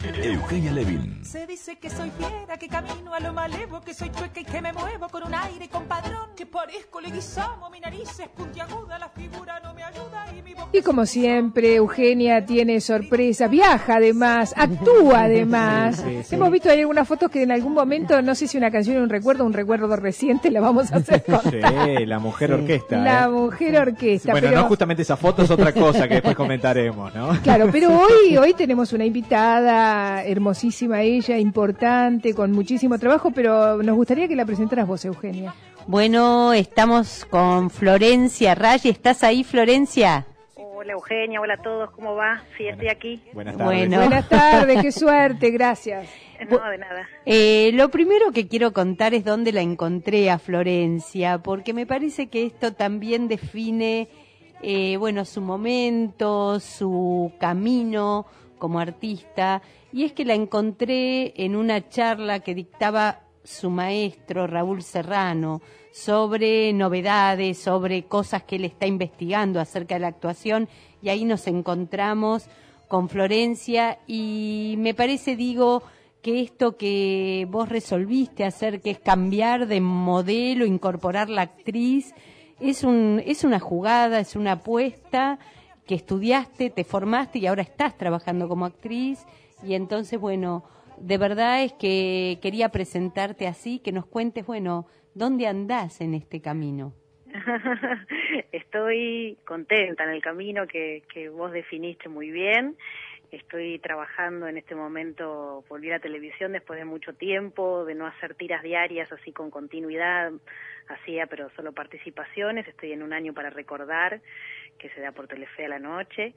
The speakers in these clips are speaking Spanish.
Eugenia Levin. Se dice que soy fiera, que camino a lo malevo, que soy chueca y que me muevo con un aire compadrón, que parezco leguizamo, mi nariz es puntiaguda, la figura no me ayuda y mi boca... Y como siempre, Eugenia tiene sorpresa, viaja además, actúa además. Sí. Hemos visto ahí algunas fotos que en algún momento, no sé si una canción o un recuerdo reciente, la vamos a hacer con... Sí, la mujer orquesta. La mujer orquesta. Bueno, pero... no justamente esa foto, es otra cosa que después comentaremos, ¿no? Claro, pero hoy tenemos una invitada hermosísima ella, importante, con muchísimo trabajo, pero nos gustaría que la presentaras vos, Eugenia. Bueno, estamos con Florencia Raggi. ¿Estás ahí, Florencia? Hola Eugenia, hola a todos, ¿cómo va? Sí, estoy aquí. Buenas tardes. Bueno. Buenas tardes, qué suerte, gracias. No, de nada. Lo primero que quiero contar es dónde la encontré a Florencia, porque me parece que esto también define, su momento, su camino como artista, y es que la encontré en una charla que dictaba su maestro Raúl Serrano sobre novedades, sobre cosas que él está investigando acerca de la actuación, y ahí nos encontramos con Florencia, y me parece, que esto que vos resolviste hacer, que es cambiar de modelo, incorporar la actriz, es una jugada, es una apuesta que estudiaste, te formaste y ahora estás trabajando como actriz. Y entonces, de verdad es que quería presentarte así, que nos cuentes, ¿dónde andás en este camino? Estoy contenta en el camino que vos definiste muy bien. Estoy trabajando en este momento, volví a la televisión después de mucho tiempo, de no hacer tiras diarias así con continuidad, hacía pero solo participaciones. Estoy en Un año para recordar, que se da por Telefe a la noche.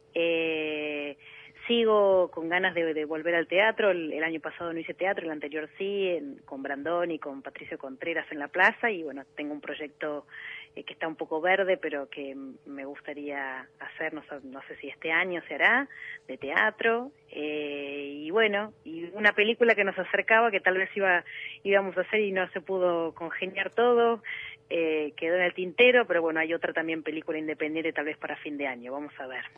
Sigo con ganas de volver al teatro. El año pasado no hice teatro, el anterior sí, con Brandón y con Patricio Contreras en la plaza, y tengo un proyecto que está un poco verde, pero que me gustaría hacer, no sé si este año se hará, de teatro, y una película que nos acercaba, que tal vez íbamos a hacer y no se pudo congeniar todo, quedó en el tintero, pero hay otra también película independiente tal vez para fin de año, vamos a ver.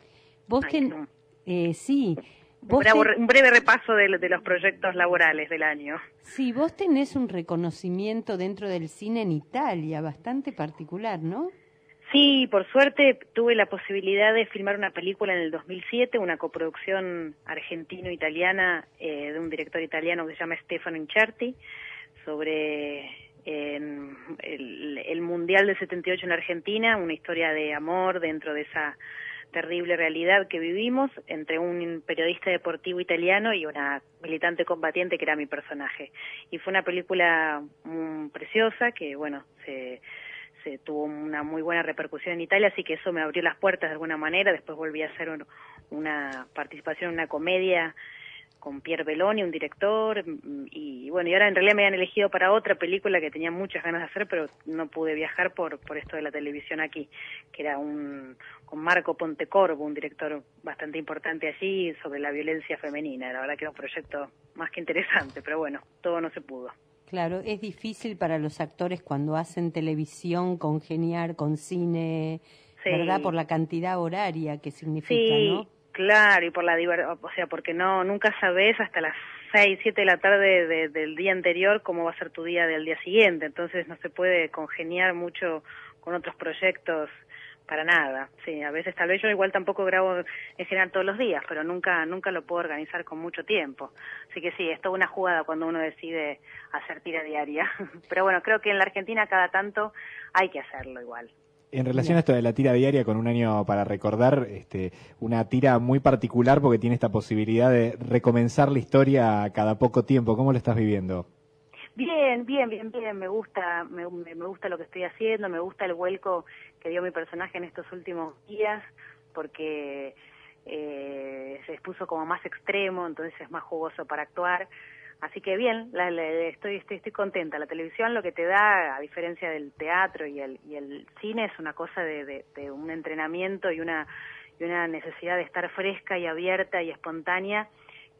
Sí. Un breve repaso de los proyectos laborales del año. Sí, vos tenés un reconocimiento dentro del cine en Italia, bastante particular, ¿no? Sí, por suerte tuve la posibilidad de filmar una película en el 2007, una coproducción argentino-italiana de un director italiano que se llama Stefano Incerti, sobre el Mundial del 78 en Argentina, una historia de amor dentro de esa terrible realidad que vivimos entre un periodista deportivo italiano y una militante combatiente que era mi personaje. Y fue una película preciosa que, se tuvo una muy buena repercusión en Italia, así que eso me abrió las puertas de alguna manera. Después volví a hacer una participación en una comedia con Pier Belloni, un director, y ahora en realidad me han elegido para otra película que tenía muchas ganas de hacer, pero no pude viajar por esto de la televisión aquí, que era con Marco Pontecorvo, un director bastante importante allí, sobre la violencia femenina. La verdad que era un proyecto más que interesante, pero todo no se pudo. Claro, es difícil para los actores cuando hacen televisión congeniar con cine, sí, ¿verdad? Por la cantidad horaria que significa, sí, ¿no? Claro, y por la porque nunca sabes hasta las 6, 7 de la tarde del día anterior cómo va a ser tu día del día siguiente, entonces no se puede congeniar mucho con otros proyectos para nada. Sí, a veces tal vez yo igual tampoco grabo en general todos los días, pero nunca lo puedo organizar con mucho tiempo. Así que sí, es toda una jugada cuando uno decide hacer tira diaria. Pero creo que en la Argentina cada tanto hay que hacerlo igual. En relación a esto de la tira diaria, con Un año para recordar, una tira muy particular porque tiene esta posibilidad de recomenzar la historia cada poco tiempo. ¿Cómo lo estás viviendo? Bien, me gusta lo que estoy haciendo, me gusta el vuelco que dio mi personaje en estos últimos días, porque se expuso como más extremo, entonces es más jugoso para actuar. Así que bien, estoy contenta. La televisión lo que te da, a diferencia del teatro y el cine, es una cosa de un entrenamiento y una necesidad de estar fresca y abierta y espontánea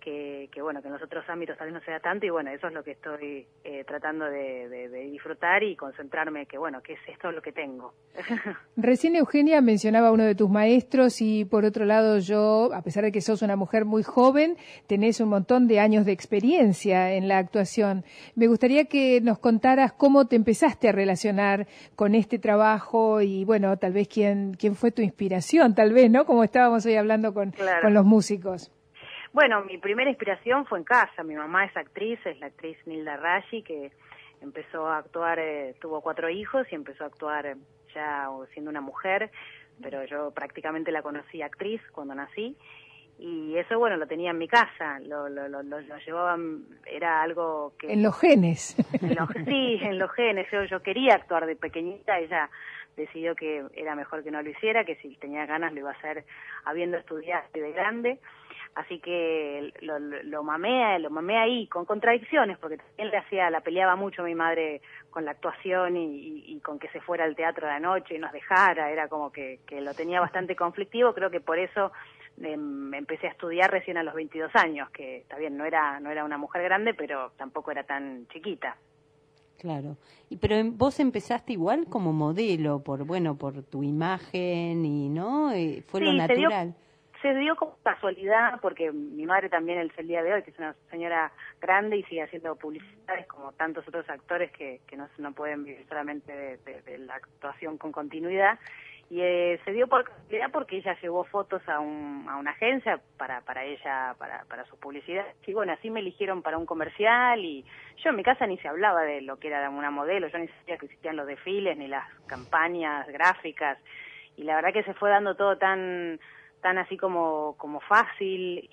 bueno, que en los otros ámbitos tal vez no sea tanto, y bueno, eso es lo que estoy tratando de disfrutar y concentrarme, que bueno, que es esto lo que tengo. Recién Eugenia mencionaba a uno de tus maestros y por otro lado yo, a pesar de que sos una mujer muy joven, tenés un montón de años de experiencia en la actuación. Me gustaría que nos contaras cómo te empezaste a relacionar con este trabajo y bueno, tal vez quién fue tu inspiración, tal vez, ¿no? Como estábamos hoy hablando con los músicos. Bueno, mi primera inspiración fue en casa. Mi mamá es actriz, es la actriz Nilda Rashi, que empezó a actuar, tuvo 4 hijos y empezó a actuar ya siendo una mujer, pero yo prácticamente la conocí actriz cuando nací, y eso, bueno, lo tenía en mi casa, lo llevaban, era algo que... En los genes. Sí, en los genes. Yo quería actuar de pequeñita, ella decidió que era mejor que no lo hiciera, que si tenía ganas lo iba a hacer habiendo estudiado de grande. Así que lo mamé ahí, con contradicciones, porque también la peleaba mucho mi madre con la actuación y con que se fuera al teatro de la noche y nos dejara, era como que lo tenía bastante conflictivo. Creo que por eso empecé a estudiar recién a los 22 años, que está bien, no era una mujer grande, pero tampoco era tan chiquita. Claro. Pero vos empezaste igual como modelo, por tu imagen y, ¿no? Fue lo natural. Se dio como casualidad, porque mi madre también el día de hoy, que es una señora grande y sigue haciendo publicidades como tantos otros actores que no pueden vivir solamente de la actuación con continuidad. Y se dio por casualidad porque ella llevó fotos a una agencia para ella, para su publicidad. Y bueno, así me eligieron para un comercial, y yo en mi casa ni se hablaba de lo que era una modelo, yo ni sabía que existían los desfiles ni las campañas gráficas, y la verdad que se fue dando todo tan así como fácil,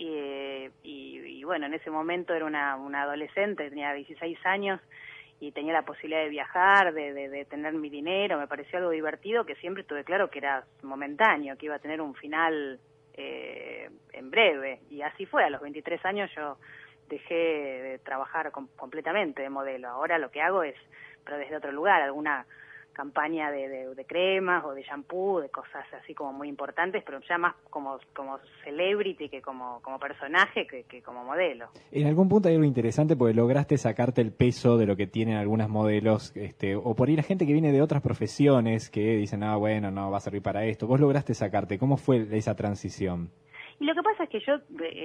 y bueno, en ese momento era una adolescente, tenía 16 años y tenía la posibilidad de viajar, de tener mi dinero. Me pareció algo divertido, que siempre tuve claro que era momentáneo, que iba a tener un final en breve, y así fue. A los 23 años yo dejé de trabajar completamente de modelo. Ahora lo que hago es, pero desde otro lugar, alguna campaña de cremas o de shampoo, de cosas así como muy importantes, pero ya más como celebrity que como personaje que como modelo. En algún punto hay algo interesante porque lograste sacarte el peso de lo que tienen algunas modelos, o por ahí la gente que viene de otras profesiones que dicen, bueno, no va a servir para esto. Vos lograste sacarte. ¿Cómo fue esa transición? Y lo que pasa es que yo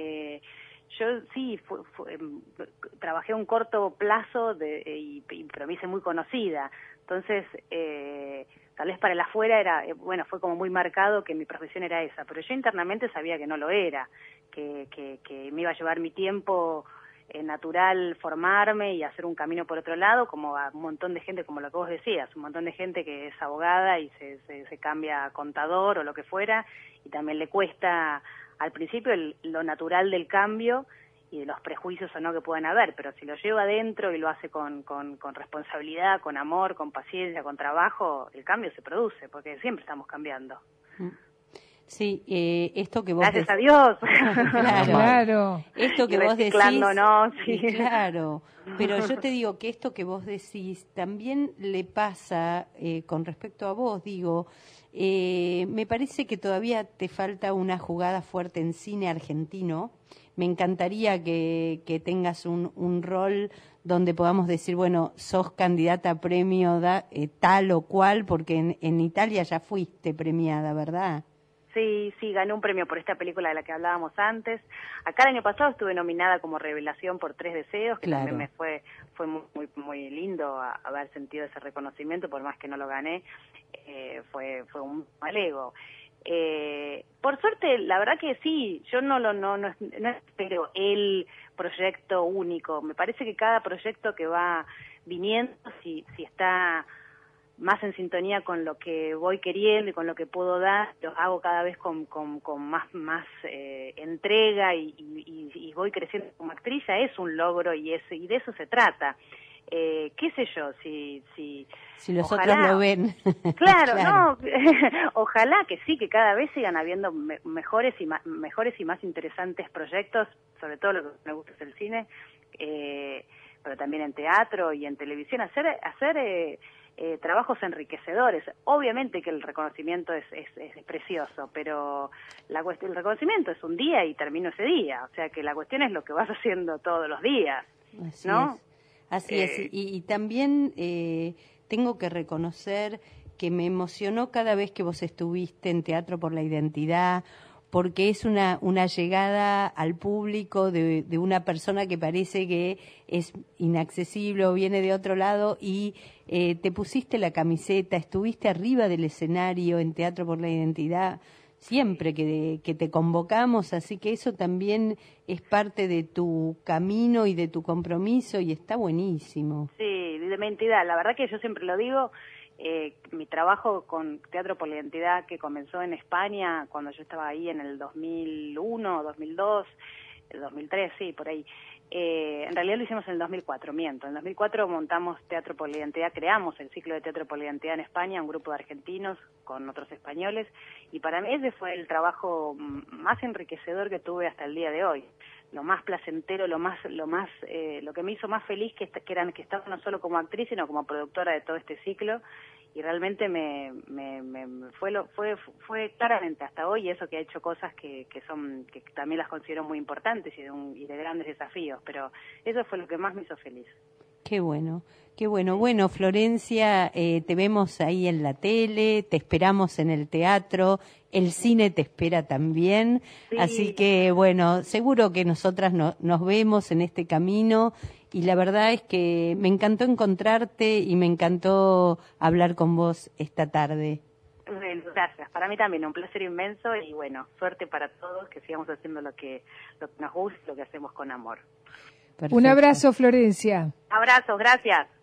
sí trabajé un corto plazo pero me hice muy conocida. Entonces, tal vez para el afuera fue como muy marcado que mi profesión era esa, pero yo internamente sabía que no lo era, que me iba a llevar mi tiempo natural formarme y hacer un camino por otro lado, como a un montón de gente, como lo que vos decías, un montón de gente que es abogada y se cambia a contador o lo que fuera, y también le cuesta al principio lo natural del cambio y de los prejuicios o no que puedan haber, pero si lo lleva adentro y lo hace con responsabilidad, con amor, con paciencia, con trabajo, el cambio se produce, porque siempre estamos cambiando. Sí, esto que vos gracias a Dios. Claro. Esto que vos decís, ¿no? Sí. Claro, pero yo te digo que esto que vos decís también le pasa con respecto a vos, digo, me parece que todavía te falta una jugada fuerte en cine argentino. Me encantaría que tengas un rol donde podamos decir, bueno, sos candidata a premio tal o cual, porque en Italia ya fuiste premiada, ¿verdad? Sí, gané un premio por esta película de la que hablábamos antes. Acá el año pasado estuve nominada como revelación por 3 deseos, que también me fue muy muy lindo haber sentido ese reconocimiento, por más que no lo gané, fue un malego. Por suerte, la verdad que sí, yo no espero el proyecto único. Me parece que cada proyecto que va viniendo, si está más en sintonía con lo que voy queriendo y con lo que puedo dar, los hago cada vez con más entrega y voy creciendo como actriz. Ya es un logro y de eso se trata. Qué sé yo, si los ojalá, otros lo ven. Claro. No, ojalá que sí, que cada vez sigan habiendo mejores y más interesantes proyectos, sobre todo lo que me gusta es el cine, pero también en teatro y en televisión, hacer trabajos enriquecedores. Obviamente que el reconocimiento es precioso, pero el reconocimiento es un día y termino ese día, o sea que la cuestión es lo que vas haciendo todos los días, ¿no? Así es. Y también tengo que reconocer que me emocionó cada vez que vos estuviste en Teatro por la Identidad, porque es una llegada al público de una persona que parece que es inaccesible o viene de otro lado y te pusiste la camiseta, estuviste arriba del escenario en Teatro por la Identidad siempre que te convocamos, así que eso también es parte de tu camino y de tu compromiso y está buenísimo. Sí, de mi identidad, la verdad que yo siempre lo digo. Mi trabajo con Teatro por la Identidad, que comenzó en España cuando yo estaba ahí en el 2001, 2002, el 2003, sí, por ahí. En realidad lo hicimos en el 2004, miento. En el 2004 montamos Teatro por la Identidad, creamos el ciclo de Teatro por la Identidad en España, un grupo de argentinos con otros españoles, y para mí ese fue el trabajo más enriquecedor que tuve hasta el día de hoy. Lo más placentero, lo que me hizo más feliz que estaba no solo como actriz sino como productora de todo este ciclo, y realmente fue claramente hasta hoy eso que ha hecho cosas que también las considero muy importantes y de grandes desafíos, pero eso fue lo que más me hizo feliz. Qué bueno, qué bueno. Bueno, Florencia, te vemos ahí en la tele, te esperamos en el teatro, el cine te espera también, sí. Así que, bueno, seguro que nosotras nos vemos en este camino y la verdad es que me encantó encontrarte y me encantó hablar con vos esta tarde. Bueno, gracias. Para mí también un placer inmenso y, bueno, suerte para todos, que sigamos haciendo lo que nos gusta, lo que hacemos con amor. Perfecto. Un abrazo, Florencia. Abrazos, gracias.